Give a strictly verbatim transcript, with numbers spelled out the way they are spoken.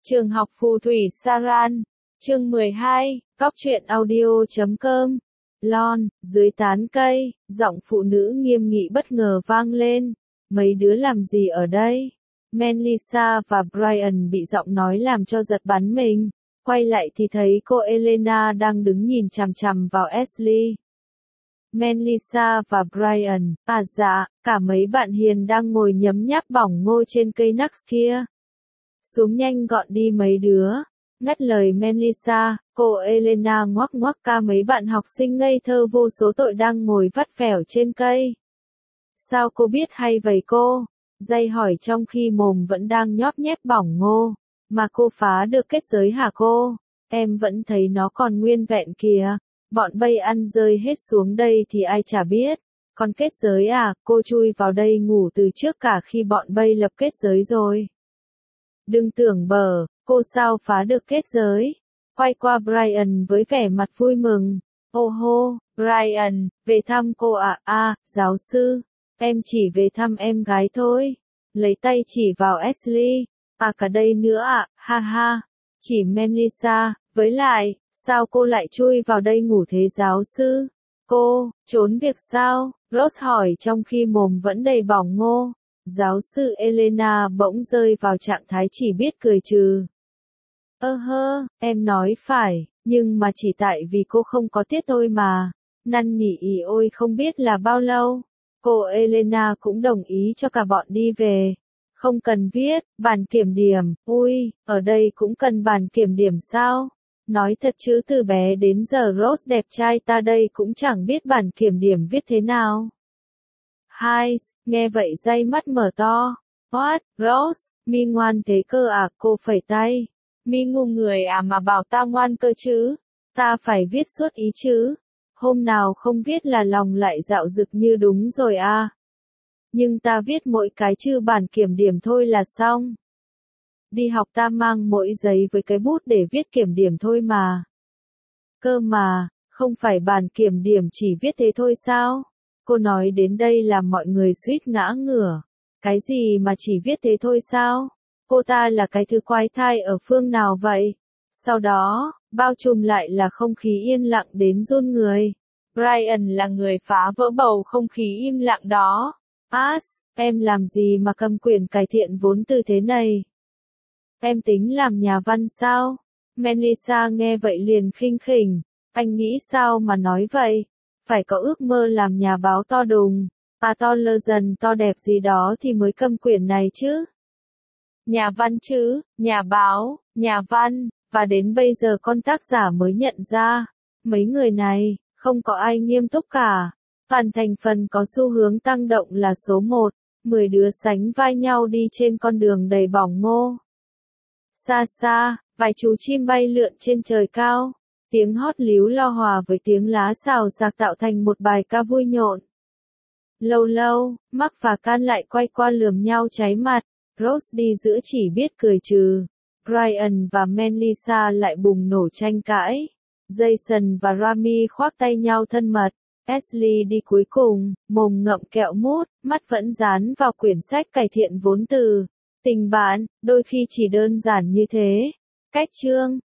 Trường học phù thủy Saran, chương mười hai, cóc truyện audio chấm com. Lon, dưới tán cây, giọng phụ nữ nghiêm nghị bất ngờ vang lên. Mấy đứa làm gì ở đây? Melissa và Brian bị giọng nói làm cho giật bắn mình. Quay lại thì thấy cô Elena đang đứng nhìn chằm chằm vào Ashley. Melissa và Brian, à dạ, cả mấy bạn hiền đang ngồi nhấm nháp bỏng ngô trên cây nux kia. Xuống nhanh gọn đi mấy đứa. Ngắt lời Melissa, cô Elena ngoắc ngoắc ca mấy bạn học sinh ngây thơ vô số tội đang ngồi vắt vẻo trên cây. Sao cô biết hay vậy cô? Dây hỏi trong khi mồm vẫn đang nhóp nhép bỏng ngô. Mà cô phá được kết giới hả cô? Em vẫn thấy nó còn nguyên vẹn kìa. Bọn bay ăn rơi hết xuống đây thì ai chả biết. Còn kết giới à, cô chui vào đây ngủ từ trước cả khi bọn bay lập kết giới rồi. Đừng tưởng bở, cô sao phá được kết giới. Quay qua Brian với vẻ mặt vui mừng. Ô hô, Brian, về thăm cô à? À, giáo sư, em chỉ về thăm em gái thôi. Lấy tay chỉ vào Ashley. À cả đây nữa à, ha ha. Chỉ Melissa, với lại, sao cô lại chui vào đây ngủ thế giáo sư? Cô, trốn việc sao? Rose hỏi trong khi mồm vẫn đầy bỏng ngô. Giáo sư Elena bỗng rơi vào trạng thái chỉ biết cười trừ. Ơ hơ, em nói phải, nhưng mà chỉ tại vì cô không có tiết thôi mà. Năn nỉ ý ôi không biết là bao lâu. Cô Elena cũng đồng ý cho cả bọn đi về. Không cần viết, bàn kiểm điểm, ui, ở đây cũng cần bàn kiểm điểm sao? Nói thật chứ từ bé đến giờ Rose đẹp trai ta đây cũng chẳng biết bàn kiểm điểm viết thế nào. Hai, nghe vậy dây mắt mở to. What, Rose, mi ngoan thế cơ à? Cô phẩy tay. Mi ngu người à mà bảo ta ngoan cơ chứ? Ta phải viết suốt ý chứ? Hôm nào không viết là lòng lại dạo dực như đúng rồi à? Nhưng ta viết mỗi cái chữ bản kiểm điểm thôi là xong. Đi học ta mang mỗi giấy với cái bút để viết kiểm điểm thôi mà. Cơ mà, không phải bản kiểm điểm chỉ viết thế thôi sao? Cô nói đến đây là mọi người suýt ngã ngửa. Cái gì mà chỉ viết thế thôi sao? Cô ta là cái thứ quái thai ở phương nào vậy? Sau đó, bao trùm lại là không khí yên lặng đến run người. Brian là người phá vỡ bầu không khí im lặng đó. Ash, em làm gì mà cầm quyển cải thiện vốn từ thế này? Em tính làm nhà văn sao? Melissa nghe vậy liền khinh khỉnh. Anh nghĩ sao mà nói vậy? Phải có ước mơ làm nhà báo to đùng, à to lơ dần to đẹp gì đó thì mới cầm quyển này chứ. Nhà văn chứ, nhà báo, nhà văn, và đến bây giờ con tác giả mới nhận ra, mấy người này, không có ai nghiêm túc cả. Toàn thành phần có xu hướng tăng động là số một, mười đứa sánh vai nhau đi trên con đường đầy bỏng ngô. Xa xa, vài chú chim bay lượn trên trời cao. Tiếng hót líu lo hòa với tiếng lá xào xạc tạo thành một bài ca vui nhộn. Lâu lâu, Mark và Can lại quay qua lườm nhau cháy mặt. Rose đi giữa chỉ biết cười trừ. Brian và Melissa lại bùng nổ tranh cãi. Jason và Rami khoác tay nhau thân mật. Ashley đi cuối cùng, mồm ngậm kẹo mút, mắt vẫn dán vào quyển sách cải thiện vốn từ. Tình bạn, đôi khi chỉ đơn giản như thế. Cách chương